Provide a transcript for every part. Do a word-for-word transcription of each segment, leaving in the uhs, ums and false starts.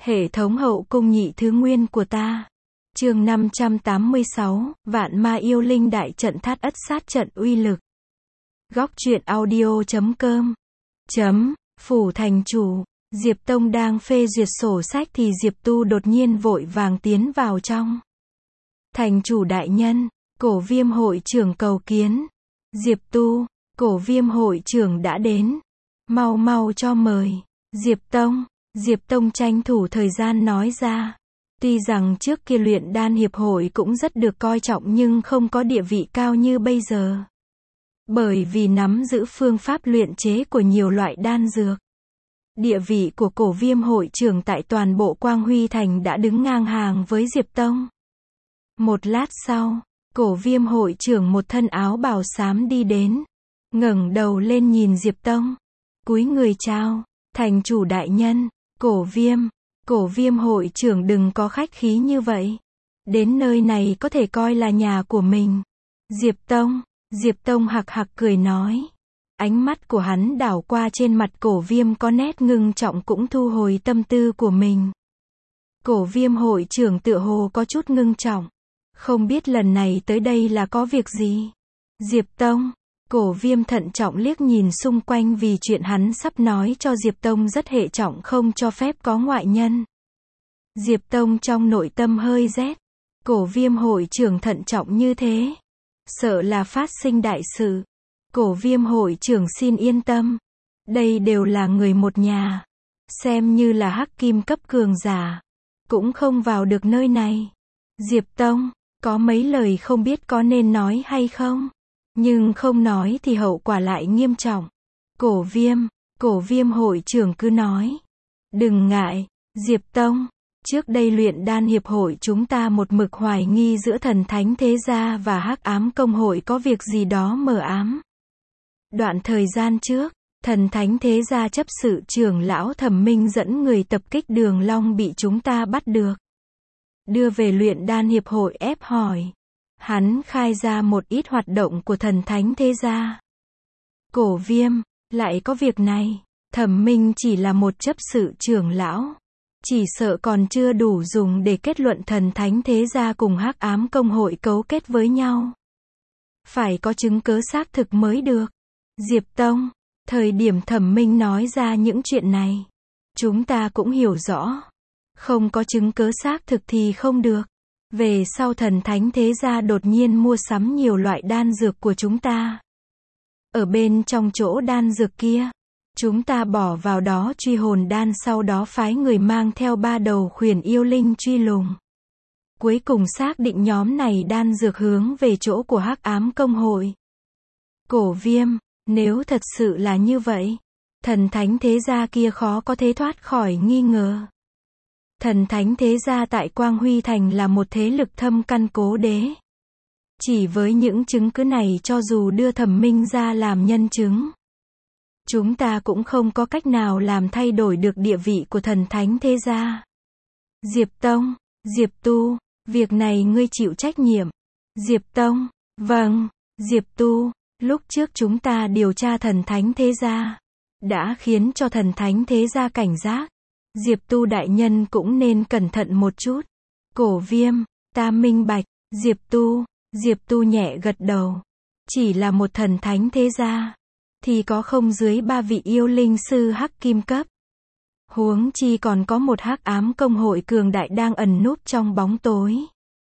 Hệ thống hậu cung nhị thứ nguyên của ta. Chương năm trăm tám mươi sáu, Vạn Ma Yêu Linh đại trận thát ất sát trận uy lực. Góc truyện audio chấm com. Chấm, phủ thành chủ. Diệp Tông đang phê duyệt sổ sách thì Diệp Tu đột nhiên vội vàng tiến vào trong. Thành chủ đại nhân, Cổ Viêm hội trưởng cầu kiến. Diệp Tu, Cổ Viêm hội trưởng đã đến. Mau mau cho mời. Diệp Tông, Diệp Tông tranh thủ thời gian nói ra. Tuy rằng trước kia luyện đan hiệp hội cũng rất được coi trọng nhưng không có địa vị cao như bây giờ. Bởi vì nắm giữ phương pháp luyện chế của nhiều loại đan dược. Địa vị của Cổ Viêm hội trưởng tại toàn bộ Quang Huy Thành đã đứng ngang hàng với Diệp Tông. Một lát sau, Cổ Viêm hội trưởng một thân áo bào xám đi đến. Ngẩng đầu lên nhìn Diệp Tông. Cúi người chào, thành chủ đại nhân, Cổ Viêm. Cổ Viêm hội trưởng đừng có khách khí như vậy. Đến nơi này có thể coi là nhà của mình. Diệp Tông, Diệp Tông hạc hạc cười nói. Ánh mắt của hắn đảo qua trên mặt Cổ Viêm có nét ngưng trọng cũng thu hồi tâm tư của mình. Cổ Viêm hội trưởng tựa hồ có chút ngưng trọng. Không biết lần này tới đây là có việc gì? Diệp Tông, Cổ Viêm thận trọng liếc nhìn xung quanh vì chuyện hắn sắp nói cho Diệp Tông rất hệ trọng không cho phép có ngoại nhân. Diệp Tông trong nội tâm hơi rét. Cổ Viêm hội trưởng thận trọng như thế. Sợ là phát sinh đại sự. Cổ Viêm hội trưởng xin yên tâm. Đây đều là người một nhà. Xem như là hắc kim cấp cường giả. Cũng không vào được nơi này. Diệp Tông, có mấy lời không biết có nên nói hay không? Nhưng không nói thì hậu quả lại nghiêm trọng. Cổ Viêm, Cổ Viêm hội trưởng cứ nói. Đừng ngại, Diệp Tông. Trước đây luyện đan hiệp hội chúng ta một mực hoài nghi giữa thần thánh thế gia và hắc ám công hội có việc gì đó mờ ám. Đoạn thời gian trước, thần thánh thế gia chấp sự trưởng lão Thẩm Minh dẫn người tập kích Đường Long bị chúng ta bắt được. Đưa về luyện đan hiệp hội ép hỏi. Hắn khai ra một ít hoạt động của thần thánh thế gia. Cổ Viêm, lại có việc này. Thẩm Minh chỉ là một chấp sự trưởng lão. Chỉ sợ còn chưa đủ dùng để kết luận thần thánh thế gia cùng hắc ám công hội cấu kết với nhau. Phải có chứng cứ xác thực mới được. Diệp Tông, thời điểm Thẩm Minh nói ra những chuyện này, chúng ta cũng hiểu rõ. Không có chứng cứ xác thực thì không được. Về sau thần thánh thế gia đột nhiên mua sắm nhiều loại đan dược của chúng ta. Ở bên trong chỗ đan dược kia, chúng ta bỏ vào đó truy hồn đan, sau đó phái người mang theo ba đầu khuyển yêu linh truy lùng. Cuối cùng xác định nhóm này đan dược hướng về chỗ của hắc ám công hội. Cổ Viêm, nếu thật sự là như vậy, thần thánh thế gia kia khó có thể thoát khỏi nghi ngờ. Thần thánh thế gia tại Quang Huy Thành là một thế lực thâm căn cố đế. Chỉ với những chứng cứ này cho dù đưa Thẩm Minh ra làm nhân chứng, chúng ta cũng không có cách nào làm thay đổi được địa vị của thần thánh thế gia. Diệp Tông, Diệp Tu, việc này ngươi chịu trách nhiệm. Diệp Tông, vâng. Diệp Tu, lúc trước chúng ta điều tra thần thánh thế gia, đã khiến cho thần thánh thế gia cảnh giác. Diệp Tu đại nhân cũng nên cẩn thận một chút. Cổ Viêm, ta minh bạch. Diệp Tu, Diệp Tu nhẹ gật đầu. Chỉ là một thần thánh thế gia, thì có không dưới ba vị yêu linh sư hắc kim cấp. Huống chi còn có một hắc ám công hội cường đại đang ẩn núp trong bóng tối.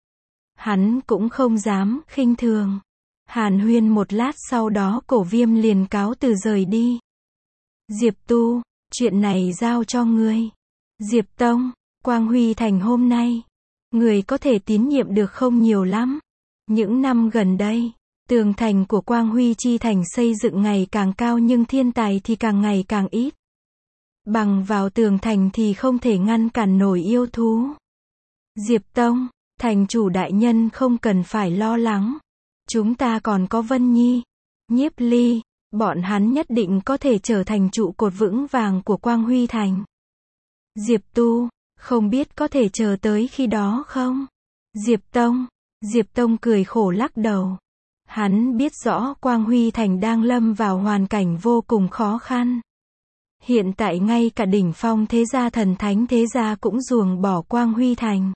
Hắn cũng không dám khinh thường. Hàn huyên một lát sau đó Cổ Viêm liền cáo từ rời đi. Diệp Tu, chuyện này giao cho ngươi. Diệp Tông, Quang Huy Thành hôm nay, người có thể tín nhiệm được không nhiều lắm. Những năm gần đây, tường thành của Quang Huy chi thành xây dựng ngày càng cao nhưng thiên tài thì càng ngày càng ít. Bằng vào tường thành thì không thể ngăn cản nổi yêu thú. Diệp Tông, thành chủ đại nhân không cần phải lo lắng. Chúng ta còn có Vân Nhi, Nhiếp Ly, bọn hắn nhất định có thể trở thành trụ cột vững vàng của Quang Huy Thành. Diệp Tu, không biết có thể chờ tới khi đó không? Diệp Tông, Diệp Tông cười khổ lắc đầu. Hắn biết rõ Quang Huy Thành đang lâm vào hoàn cảnh vô cùng khó khăn. Hiện tại ngay cả đỉnh phong thế gia thần thánh thế gia cũng ruồng bỏ Quang Huy Thành.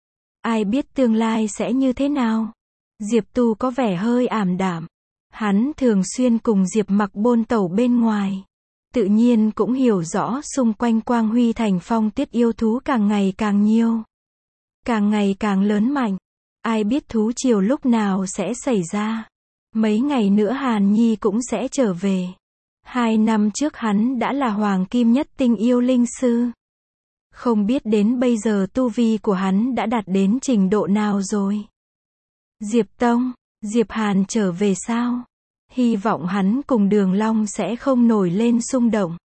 Ai biết tương lai sẽ như thế nào? Diệp Tu có vẻ hơi ảm đạm. Hắn thường xuyên cùng Diệp Mặc bôn tẩu bên ngoài. Tự nhiên cũng hiểu rõ xung quanh Quang Huy Thành phong tiết yêu thú càng ngày càng nhiều. Càng ngày càng lớn mạnh. Ai biết thú triều lúc nào sẽ xảy ra. Mấy ngày nữa Hàn Nhi cũng sẽ trở về. Hai năm trước hắn đã là Hoàng Kim Nhất Tinh Yêu Linh Sư. Không biết đến bây giờ tu vi của hắn đã đạt đến trình độ nào rồi. Diệp Tông, Diệp Hàn trở về sao? Hy vọng hắn cùng Đường Long sẽ không nổi lên xung động.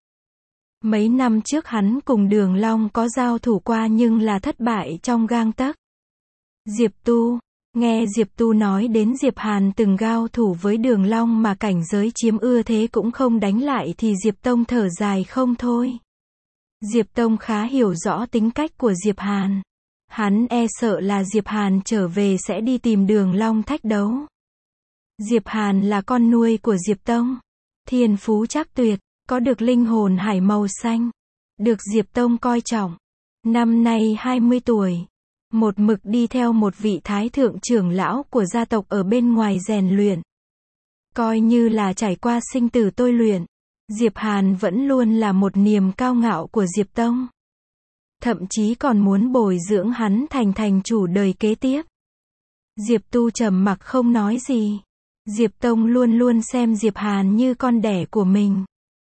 Mấy năm trước hắn cùng Đường Long có giao thủ qua nhưng là thất bại trong gang tấc. Diệp Tu, nghe Diệp Tu nói đến Diệp Hàn từng giao thủ với Đường Long mà cảnh giới chiếm ưu thế cũng không đánh lại thì Diệp Tông thở dài không thôi. Diệp Tông khá hiểu rõ tính cách của Diệp Hàn. Hắn e sợ là Diệp Hàn trở về sẽ đi tìm Đường Long thách đấu. Diệp Hàn là con nuôi của Diệp Tông. Thiên phú chắc tuyệt, có được linh hồn hải màu xanh. Được Diệp Tông coi trọng. Năm nay hai mươi tuổi. Một mực đi theo một vị thái thượng trưởng lão của gia tộc ở bên ngoài rèn luyện. Coi như là trải qua sinh tử tôi luyện. Diệp Hàn vẫn luôn là một niềm cao ngạo của Diệp Tông. Thậm chí còn muốn bồi dưỡng hắn thành thành chủ đời kế tiếp. Diệp Tu trầm mặc không nói gì. Diệp Tông luôn luôn xem Diệp Hàn như con đẻ của mình.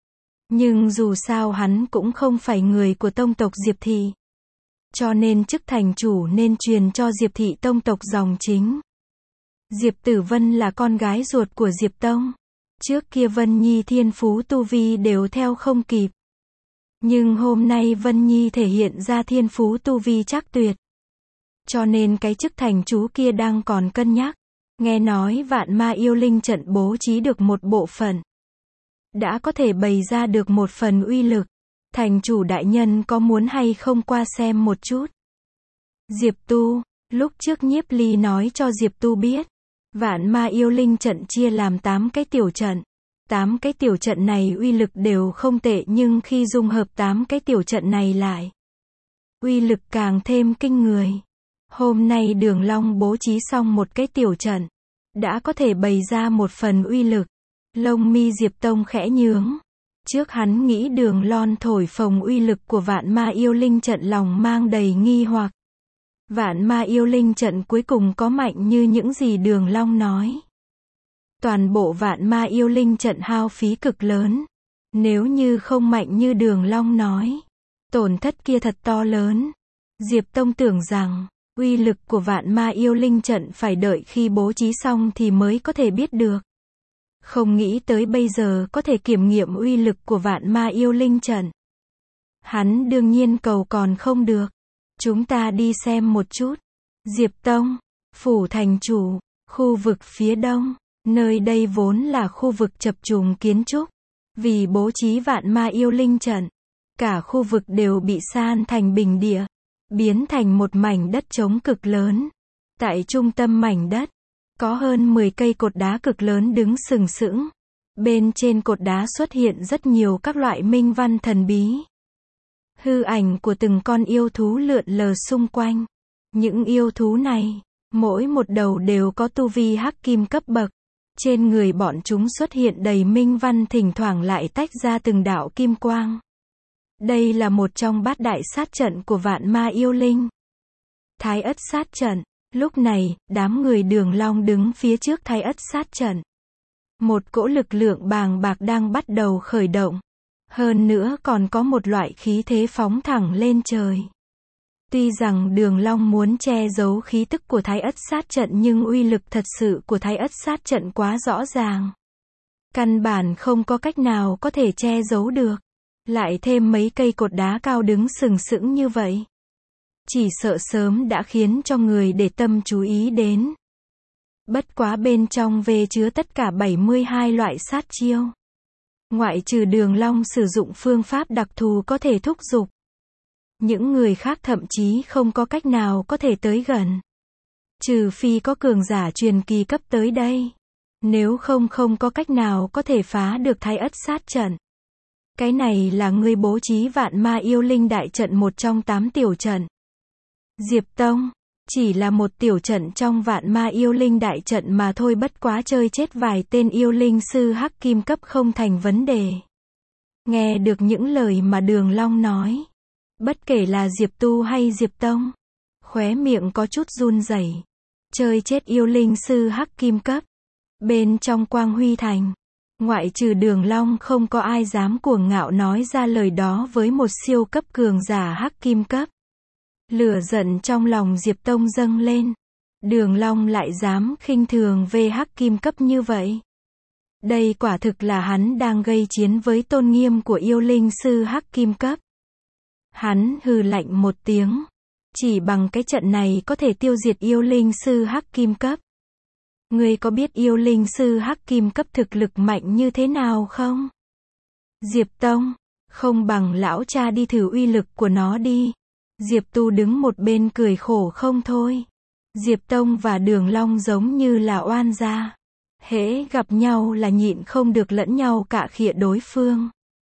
Nhưng dù sao hắn cũng không phải người của tông tộc Diệp Thị. Cho nên chức thành chủ nên truyền cho Diệp Thị tông tộc dòng chính. Diệp Tử Vân là con gái ruột của Diệp Tông. Trước kia Vân Nhi thiên phú tu vi đều theo không kịp. Nhưng hôm nay Vân Nhi thể hiện ra thiên phú tu vi chắc tuyệt. Cho nên cái chức thành chủ kia đang còn cân nhắc. Nghe nói vạn ma yêu linh trận bố trí được một bộ phận. Đã có thể bày ra được một phần uy lực. Thành chủ đại nhân có muốn hay không qua xem một chút? Diệp Tu, lúc trước Nhiếp Ly nói cho Diệp Tu biết. Vạn ma yêu linh trận chia làm tám cái tiểu trận. tám cái tiểu trận này uy lực đều không tệ nhưng khi dung hợp tám cái tiểu trận này lại. Uy lực càng thêm kinh người. Hôm nay Đường Long bố trí xong một cái tiểu trận. Đã có thể bày ra một phần uy lực. Lông mi Diệp Tông khẽ nhướng. Trước hắn nghĩ Đường Long thổi phồng uy lực của vạn ma yêu linh trận lòng mang đầy nghi hoặc. Vạn ma yêu linh trận cuối cùng có mạnh như những gì Đường Long nói. Toàn bộ vạn ma yêu linh trận hao phí cực lớn. Nếu như không mạnh như Đường Long nói. Tổn thất kia thật to lớn. Diệp Tông tưởng rằng. Uy lực của vạn ma yêu linh trận phải đợi khi bố trí xong thì mới có thể biết được. Không nghĩ tới bây giờ có thể kiểm nghiệm uy lực của vạn ma yêu linh trận. Hắn đương nhiên cầu còn không được. Chúng ta đi xem một chút. Diệp Tông, phủ thành chủ, khu vực phía đông. Nơi đây vốn là khu vực chập trùng kiến trúc. Vì bố trí vạn ma yêu linh trận. Cả khu vực đều bị san thành bình địa. Biến thành một mảnh đất trống cực lớn. Tại trung tâm mảnh đất, có hơn mười cây cột đá cực lớn đứng sừng sững. Bên trên cột đá xuất hiện rất nhiều các loại minh văn thần bí. Hư ảnh của từng con yêu thú lượn lờ xung quanh. Những yêu thú này, mỗi một đầu đều có tu vi hắc kim cấp bậc. Trên người bọn chúng xuất hiện đầy minh văn thỉnh thoảng lại tách ra từng đạo kim quang. Đây là một trong bát đại sát trận của vạn ma yêu linh. Thái ất sát trận. Lúc này, đám người Đường Long đứng phía trước thái ất sát trận. Một cỗ lực lượng bàng bạc đang bắt đầu khởi động. Hơn nữa còn có một loại khí thế phóng thẳng lên trời. Tuy rằng Đường Long muốn che giấu khí tức của thái ất sát trận nhưng uy lực thật sự của thái ất sát trận quá rõ ràng. Căn bản không có cách nào có thể che giấu được. Lại thêm mấy cây cột đá cao đứng sừng sững như vậy. Chỉ sợ sớm đã khiến cho người để tâm chú ý đến. Bất quá bên trong về chứa tất cả bảy mươi hai loại sát chiêu. Ngoại trừ Đường Long sử dụng phương pháp đặc thù có thể thúc giục. Những người khác thậm chí không có cách nào có thể tới gần. Trừ phi có cường giả truyền kỳ cấp tới đây. Nếu không không có cách nào có thể phá được thái ất sát trận. Cái này là ngươi bố trí vạn ma yêu linh đại trận một trong tám tiểu trận. Diệp Tông, chỉ là một tiểu trận trong vạn ma yêu linh đại trận mà thôi, bất quá chơi chết vài tên yêu linh sư hắc kim cấp không thành vấn đề. Nghe được những lời mà Đường Long nói, bất kể là Diệp Tu hay Diệp Tông, khóe miệng có chút run rẩy. Chơi chết yêu linh sư hắc kim cấp. Bên trong Quang Huy Thành, ngoại trừ Đường Long không có ai dám cuồng ngạo nói ra lời đó với một siêu cấp cường giả hắc kim cấp. Lửa giận trong lòng Diệp Tông dâng lên. Đường Long lại dám khinh thường về hắc kim cấp như vậy. Đây quả thực là hắn đang gây chiến với tôn nghiêm của yêu linh sư hắc kim cấp. Hắn hừ lạnh một tiếng. Chỉ bằng cái trận này có thể tiêu diệt yêu linh sư hắc kim cấp. Ngươi có biết yêu linh sư hắc kim cấp thực lực mạnh như thế nào không? Diệp Tông, không bằng lão cha đi thử uy lực của nó đi. Diệp Tu đứng một bên cười khổ không thôi. Diệp Tông và Đường Long giống như là oan gia. Hễ gặp nhau là nhịn không được lẫn nhau cạ khịa đối phương.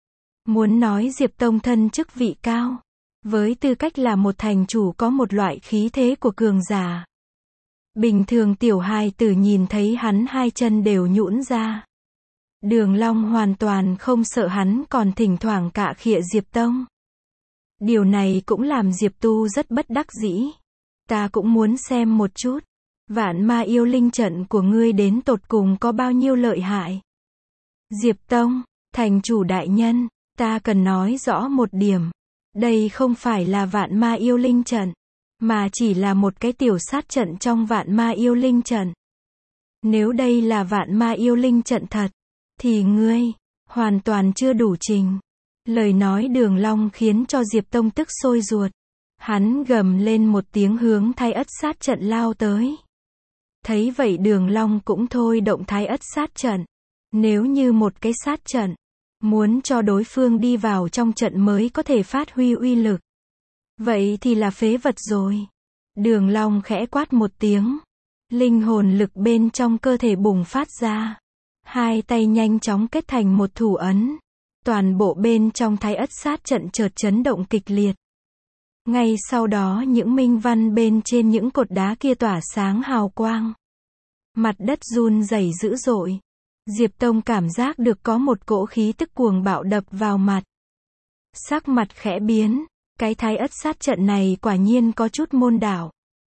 Muốn nói Diệp Tông thân chức vị cao, với tư cách là một thành chủ có một loại khí thế của cường giả. Bình thường tiểu hài tử nhìn thấy hắn hai chân đều nhũn ra. Đường Long hoàn toàn không sợ hắn, còn thỉnh thoảng cạ khịa Diệp Tông. Điều này cũng làm Diệp Tu rất bất đắc dĩ. Ta cũng muốn xem một chút. Vạn ma yêu linh trận của ngươi đến tột cùng có bao nhiêu lợi hại. Diệp Tông, thành chủ đại nhân, ta cần nói rõ một điểm. Đây không phải là vạn ma yêu linh trận, mà chỉ là một cái tiểu sát trận trong vạn ma yêu linh trận. Nếu đây là vạn ma yêu linh trận thật, thì ngươi hoàn toàn chưa đủ trình. Lời nói Đường Long khiến cho Diệp Tông tức sôi ruột. Hắn gầm lên một tiếng hướng Thái Ất sát trận lao tới. Thấy vậy Đường Long cũng thôi động Thái Ất sát trận. Nếu như một cái sát trận, muốn cho đối phương đi vào trong trận mới có thể phát huy uy lực, vậy thì là phế vật rồi. Đường Long khẽ quát một tiếng. Linh hồn lực bên trong cơ thể bùng phát ra. Hai tay nhanh chóng kết thành một thủ ấn. Toàn bộ bên trong Thái Ất sát trận chợt chấn động kịch liệt. Ngay sau đó những minh văn bên trên những cột đá kia tỏa sáng hào quang. Mặt đất run rẩy dữ dội. Diệp Tông cảm giác được có một cỗ khí tức cuồng bạo đập vào mặt. Sắc mặt khẽ biến. Cái Thái Ất sát trận này quả nhiên có chút môn đạo.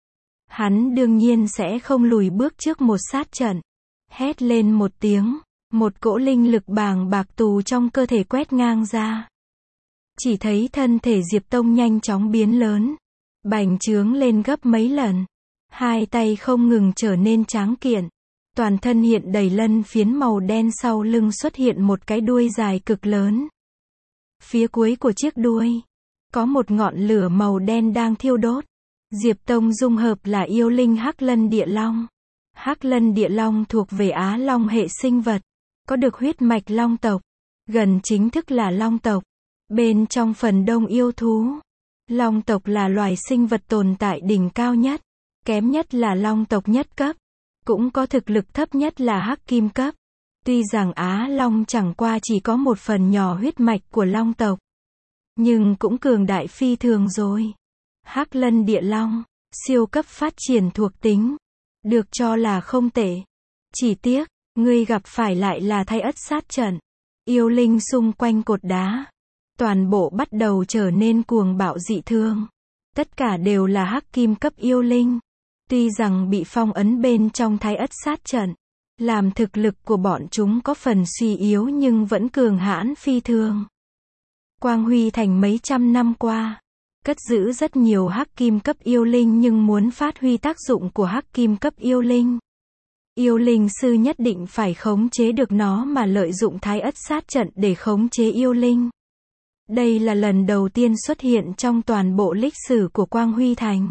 Hắn đương nhiên sẽ không lùi bước trước một sát trận. Hét lên một tiếng. Một cỗ linh lực bàng bạc tù trong cơ thể quét ngang ra. Chỉ thấy thân thể Diệp Tông nhanh chóng biến lớn. Bành trướng lên gấp mấy lần. Hai tay không ngừng trở nên tráng kiện. Toàn thân hiện đầy lân phiến màu đen, sau lưng xuất hiện một cái đuôi dài cực lớn. Phía cuối của chiếc đuôi, có một ngọn lửa màu đen đang thiêu đốt. Diệp Tông dung hợp là yêu linh Hắc Lân Địa Long. Hắc Lân Địa Long thuộc về Á Long hệ sinh vật. Có được huyết mạch long tộc. Gần chính thức là long tộc. Bên trong phần đông yêu thú, long tộc là loài sinh vật tồn tại đỉnh cao nhất. Kém nhất là long tộc nhất cấp. Cũng có thực lực thấp nhất là hắc kim cấp. Tuy rằng Á Long chẳng qua chỉ có một phần nhỏ huyết mạch của long tộc, nhưng cũng cường đại phi thường rồi. Hắc Lân Địa Long, siêu cấp phát triển thuộc tính. Được cho là không tệ. Chỉ tiếc, ngươi gặp phải lại là Thái Ất sát trận. Yêu linh xung quanh cột đá. Toàn bộ bắt đầu trở nên cuồng bạo dị thương. Tất cả đều là hắc kim cấp yêu linh. Tuy rằng bị phong ấn bên trong Thái Ất sát trận, làm thực lực của bọn chúng có phần suy yếu nhưng vẫn cường hãn phi thường. Quang Huy Thành mấy trăm năm qua, cất giữ rất nhiều hắc kim cấp yêu linh, nhưng muốn phát huy tác dụng của hắc kim cấp yêu linh, yêu linh sư nhất định phải khống chế được nó, mà lợi dụng Thái Ất sát trận để khống chế yêu linh. Đây là lần đầu tiên xuất hiện trong toàn bộ lịch sử của Quang Huy Thành.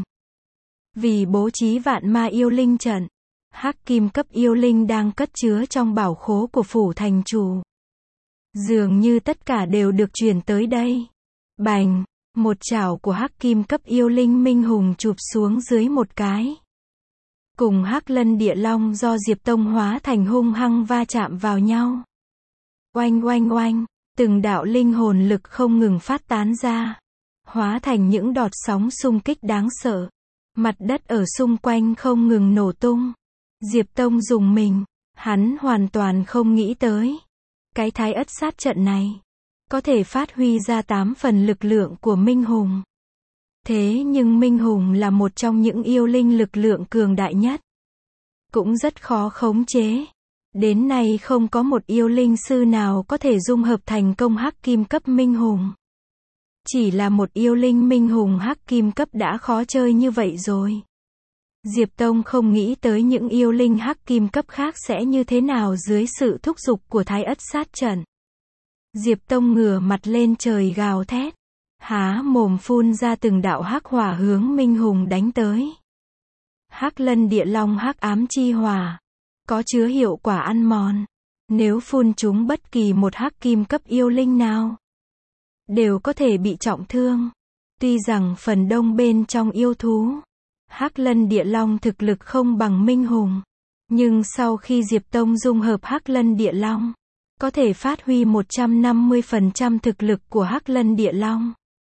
Vì bố trí vạn ma yêu linh trận, hắc kim cấp yêu linh đang cất chứa trong bảo khố của phủ thành chủ. Dường như tất cả đều được chuyển tới đây. Bành, một chảo của hắc kim cấp yêu linh minh hùng chụp xuống dưới một cái. Cùng Hắc Lân Địa Long do Diệp Tông hóa thành hung hăng va chạm vào nhau. Oanh oanh oanh, Từng đạo linh hồn lực không ngừng phát tán ra, hóa thành những đọt sóng xung kích đáng sợ. Mặt đất ở xung quanh không ngừng nổ tung. Diệp Tông rùng mình, hắn hoàn toàn không nghĩ tới. Cái thái ất sát trận này, có thể phát huy ra tám phần lực lượng của Minh Hùng. Thế nhưng Minh Hùng là một trong những yêu linh lực lượng cường đại nhất. Cũng rất khó khống chế. Đến nay không có một yêu linh sư nào có thể dung hợp thành công hắc kim cấp Minh Hùng. Chỉ là một yêu linh Minh Hùng hắc kim cấp đã khó chơi như vậy rồi. Diệp Tông không nghĩ tới những yêu linh hắc kim cấp khác sẽ như thế nào dưới sự thúc giục của thái ất sát trận. Diệp Tông ngửa mặt lên trời gào thét, há mồm phun ra từng đạo hắc hỏa hướng Minh Hùng đánh tới. Hắc Lân Địa Long hắc ám chi hỏa, có chứa hiệu quả ăn mòn. Nếu phun trúng bất kỳ một hắc kim cấp yêu linh nào, đều có thể bị trọng thương. Tuy rằng phần đông bên trong yêu thú, Hắc Lân Địa Long thực lực không bằng Minh Hùng, nhưng sau khi Diệp Tông dung hợp Hắc Lân Địa Long, có thể phát huy một trăm năm mươi phần trăm thực lực của Hắc Lân Địa Long.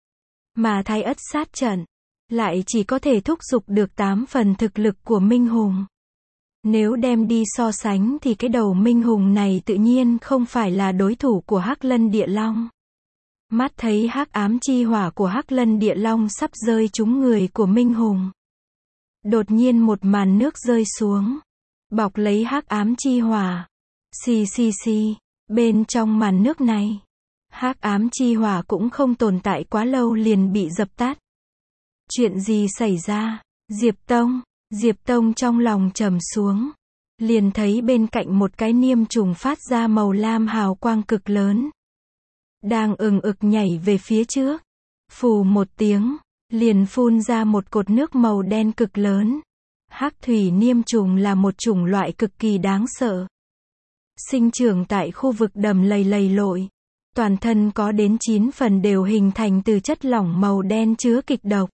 Mà thái ất sát trận, lại chỉ có thể thúc giục được tám phần thực lực của Minh Hùng. Nếu đem đi so sánh thì cái đầu Minh Hùng này tự nhiên không phải là đối thủ của Hắc Lân Địa Long. Mắt thấy hắc ám chi hỏa của Hắc Lân Địa Long sắp rơi trúng người của Minh Hùng. Đột nhiên một màn nước rơi xuống, bọc lấy hắc ám chi hỏa. Xì xì xì, bên trong màn nước này, hắc ám chi hỏa cũng không tồn tại quá lâu liền bị dập tắt. Chuyện gì xảy ra? Diệp Tông, Diệp Tông trong lòng trầm xuống, liền thấy bên cạnh một cái niêm trùng phát ra màu lam hào quang cực lớn, đang ừng ực nhảy về phía trước. Phù một tiếng, liền phun ra một cột nước màu đen cực lớn. Hắc thủy niêm trùng là một chủng loại cực kỳ đáng sợ. Sinh trưởng tại khu vực đầm lầy lầy lội. Toàn thân có đến chín phần đều hình thành từ chất lỏng màu đen chứa kịch độc.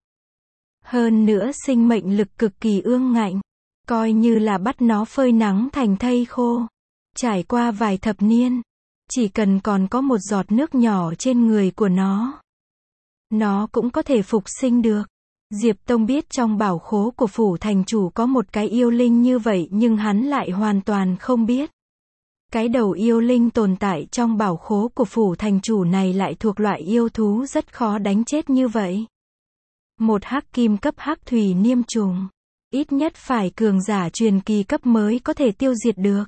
Hơn nữa sinh mệnh lực cực kỳ ương ngạnh. Coi như là bắt nó phơi nắng thành thây khô. Trải qua vài thập niên, chỉ cần còn có một giọt nước nhỏ trên người của nó, nó cũng có thể phục sinh được. Diệp Tông biết trong bảo khố của phủ thành chủ có một cái yêu linh như vậy nhưng hắn lại hoàn toàn không biết. Cái đầu yêu linh tồn tại trong bảo khố của phủ thành chủ này lại thuộc loại yêu thú rất khó đánh chết như vậy. Một hắc kim cấp hắc thủy niêm trùng, ít nhất phải cường giả truyền kỳ cấp mới có thể tiêu diệt được.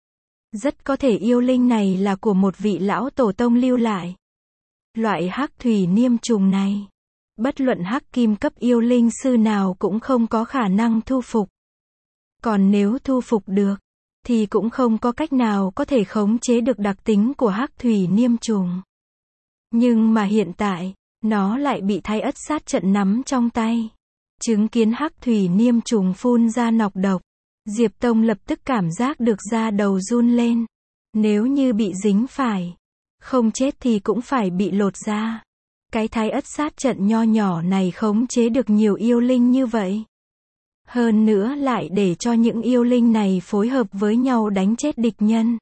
Rất có thể yêu linh này là của một vị lão tổ tông lưu lại. Loại hắc thủy niêm trùng này, bất luận hắc kim cấp yêu linh sư nào cũng không có khả năng thu phục. Còn nếu thu phục được, thì cũng không có cách nào có thể khống chế được đặc tính của hắc thủy niêm trùng. Nhưng mà hiện tại, nó lại bị thái ất sát trận nắm trong tay. Chứng kiến hắc thủy niêm trùng phun ra nọc độc, Diệp Tông lập tức cảm giác được da đầu run lên. Nếu như bị dính phải, không chết thì cũng phải bị lột da. Cái thái ất sát trận nho nhỏ này khống chế được nhiều yêu linh như vậy. Hơn nữa lại để cho những yêu linh này phối hợp với nhau đánh chết địch nhân.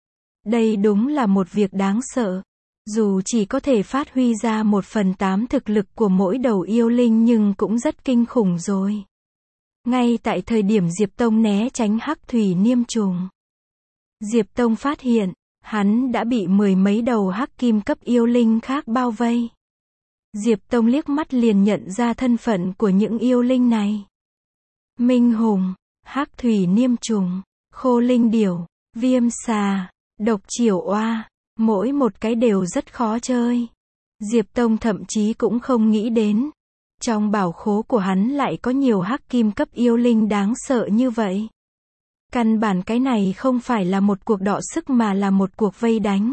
Đây đúng là một việc đáng sợ. Dù chỉ có thể phát huy ra một phần tám thực lực của mỗi đầu yêu linh nhưng cũng rất kinh khủng rồi. Ngay tại thời điểm Diệp Tông né tránh hắc thủy niêm trùng, Diệp Tông phát hiện, hắn đã bị mười mấy đầu hắc kim cấp yêu linh khác bao vây. Diệp Tông liếc mắt liền nhận ra thân phận của những yêu linh này. Minh Hùng, hắc thủy niêm trùng, khô linh điểu, viêm xà, độc triểu oa, mỗi một cái đều rất khó chơi. Diệp Tông thậm chí cũng không nghĩ đến, trong bảo khố của hắn lại có nhiều hắc kim cấp yêu linh đáng sợ như vậy. Căn bản cái này không phải là một cuộc đọ sức mà là một cuộc vây đánh.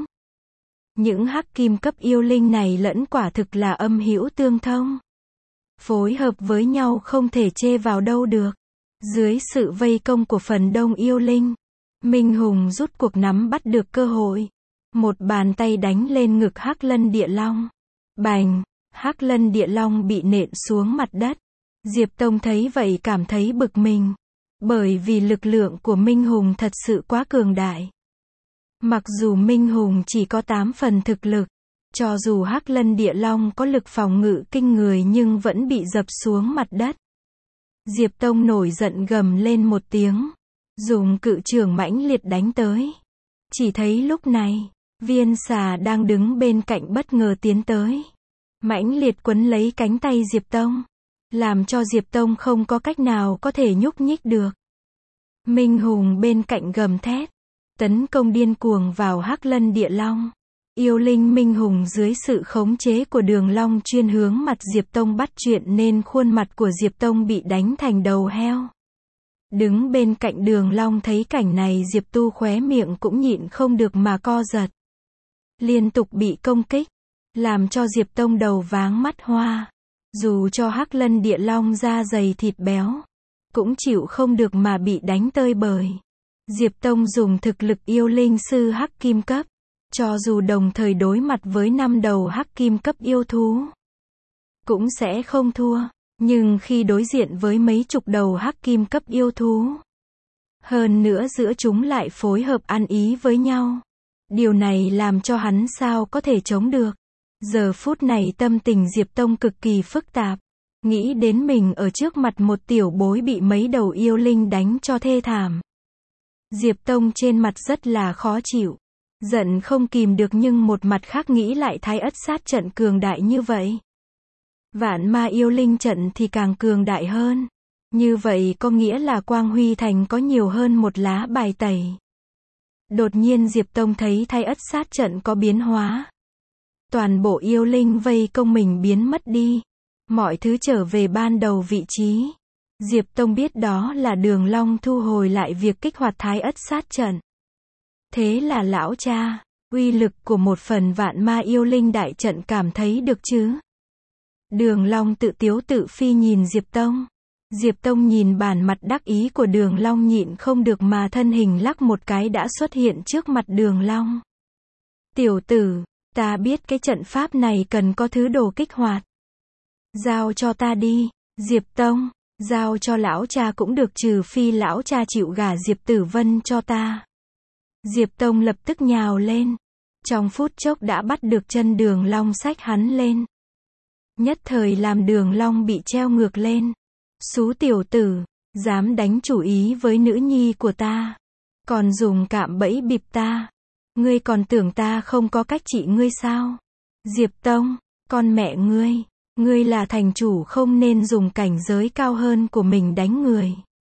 Những hắc kim cấp yêu linh này lẫn quả thực là âm hữu tương thông. Phối hợp với nhau không thể chê vào đâu được. Dưới sự vây công của phần đông yêu linh, Minh Hùng rút cuộc nắm bắt được cơ hội. Một bàn tay đánh lên ngực Hắc Lân Địa Long. Bành! Hắc Lân Địa Long bị nện xuống mặt đất. Diệp Tông thấy vậy cảm thấy bực mình. Bởi vì lực lượng của Minh Hùng thật sự quá cường đại. Mặc dù Minh Hùng chỉ có tám phần thực lực, cho dù Hắc Lân Địa Long có lực phòng ngự kinh người nhưng vẫn bị dập xuống mặt đất. Diệp Tông nổi giận gầm lên một tiếng, dùng cự chưởng mãnh liệt đánh tới. Chỉ thấy lúc này, Viên Xà đang đứng bên cạnh bất ngờ tiến tới, mãnh liệt quấn lấy cánh tay Diệp Tông, làm cho Diệp Tông không có cách nào có thể nhúc nhích được. Minh Hùng bên cạnh gầm thét, tấn công điên cuồng vào Hắc Lân Địa Long. Yêu linh Minh Hùng dưới sự khống chế của Đường Long chuyên hướng mặt Diệp Tông bắt chuyện nên khuôn mặt của Diệp Tông bị đánh thành đầu heo. Đứng bên cạnh Đường Long thấy cảnh này, Diệp Tu khóe miệng cũng nhịn không được mà co giật. Liên tục bị công kích, làm cho Diệp Tông đầu váng mắt hoa. Dù cho Hắc Lân Địa Long da dày thịt béo, cũng chịu không được mà bị đánh tơi bời. Diệp Tông dùng thực lực yêu linh sư Hắc Kim cấp, cho dù đồng thời đối mặt với năm đầu Hắc Kim cấp yêu thú, cũng sẽ không thua. Nhưng khi đối diện với mấy chục đầu Hắc Kim cấp yêu thú, hơn nữa giữa chúng lại phối hợp ăn ý với nhau, điều này làm cho hắn sao có thể chống được. Giờ phút này tâm tình Diệp Tông cực kỳ phức tạp, nghĩ đến mình ở trước mặt một tiểu bối bị mấy đầu yêu linh đánh cho thê thảm. Diệp Tông trên mặt rất là khó chịu, giận không kìm được, nhưng một mặt khác nghĩ lại Thái Ất sát trận cường đại như vậy, Vạn Ma yêu linh trận thì càng cường đại hơn. Như vậy có nghĩa là Quang Huy Thành có nhiều hơn một lá bài tẩy. Đột nhiên Diệp Tông thấy Thái Ất sát trận có biến hóa. Toàn bộ yêu linh vây công mình biến mất đi. Mọi thứ trở về ban đầu vị trí. Diệp Tông biết đó là Đường Long thu hồi lại việc kích hoạt Thái Ất sát trận. Thế là lão cha, uy lực của một phần Vạn Ma yêu linh đại trận cảm thấy được chứ? Đường Long tự tiếu tự phi nhìn Diệp Tông. Diệp Tông nhìn bản mặt đắc ý của Đường Long nhịn không được mà thân hình lắc một cái đã xuất hiện trước mặt Đường Long. Tiểu tử, ta biết cái trận pháp này cần có thứ đồ kích hoạt. Giao cho ta đi. Diệp Tông, giao cho lão cha cũng được, trừ phi lão cha chịu gả Diệp Tử Vân cho ta. Diệp Tông lập tức nhào lên. Trong phút chốc đã bắt được chân Đường Long xách hắn lên. Nhất thời làm Đường Long bị treo ngược lên. Xú tiểu tử, dám đánh chủ ý với nữ nhi của ta, còn dùng cạm bẫy bịp ta. Ngươi còn tưởng ta không có cách trị ngươi sao? Diệp Tông, con mẹ ngươi, ngươi là thành chủ không nên dùng cảnh giới cao hơn của mình đánh người.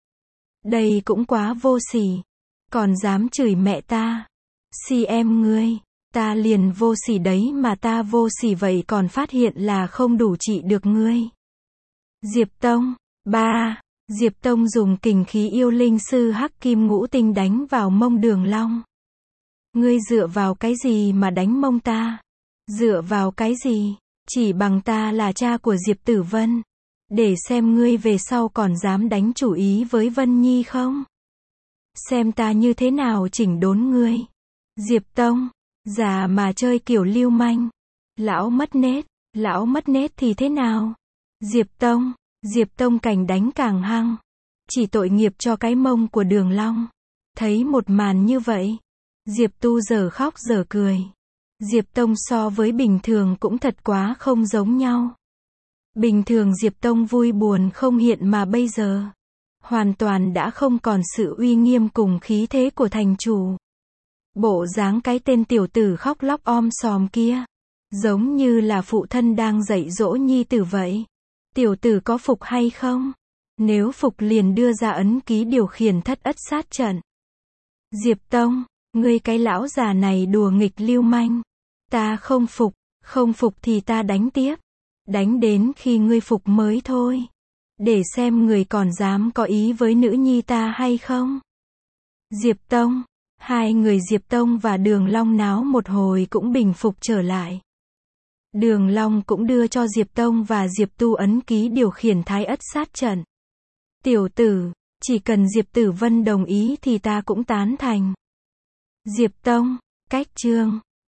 Đây cũng quá vô sỉ, còn dám chửi mẹ ta. Si em ngươi, ta liền vô sỉ đấy mà, ta vô sỉ vậy còn phát hiện là không đủ trị được ngươi. Diệp Tông, ba, Diệp Tông dùng kình khí yêu linh sư Hắc Kim Ngũ Tinh đánh vào mông Đường Long. Ngươi dựa vào cái gì mà đánh mông ta? Dựa vào cái gì? Chỉ bằng ta là cha của Diệp Tử Vân. Để xem ngươi về sau còn dám đánh chủ ý với Vân Nhi không? Xem ta như thế nào chỉnh đốn ngươi. Diệp Tông, già mà chơi kiểu lưu manh. Lão mất nết, lão mất nết thì thế nào? Diệp Tông, Diệp Tông càng đánh càng hăng. Chỉ tội nghiệp cho cái mông của Đường Long. Thấy một màn như vậy, Diệp Tu giờ khóc giờ cười. Diệp Tông so với bình thường cũng thật quá không giống nhau. Bình thường Diệp Tông vui buồn không hiện mà bây giờ, hoàn toàn đã không còn sự uy nghiêm cùng khí thế của thành chủ. Bộ dáng cái tên tiểu tử khóc lóc om sòm kia, giống như là phụ thân đang dạy dỗ nhi tử vậy. Tiểu tử có phục hay không? Nếu phục liền đưa ra ấn ký điều khiển Thất Ất sát trận. Diệp Tông, ngươi cái lão già này đùa nghịch lưu manh. Ta không phục, không phục thì ta đánh tiếp. Đánh đến khi ngươi phục mới thôi. Để xem người còn dám có ý với nữ nhi ta hay không. Diệp Tông, hai người Diệp Tông và Đường Long náo một hồi cũng bình phục trở lại. Đường Long cũng đưa cho Diệp Tông và Diệp Tu ấn ký điều khiển Thái Ất sát trận. Tiểu tử, chỉ cần Diệp Tử Vân đồng ý thì ta cũng tán thành. Diệp Tông, cách chương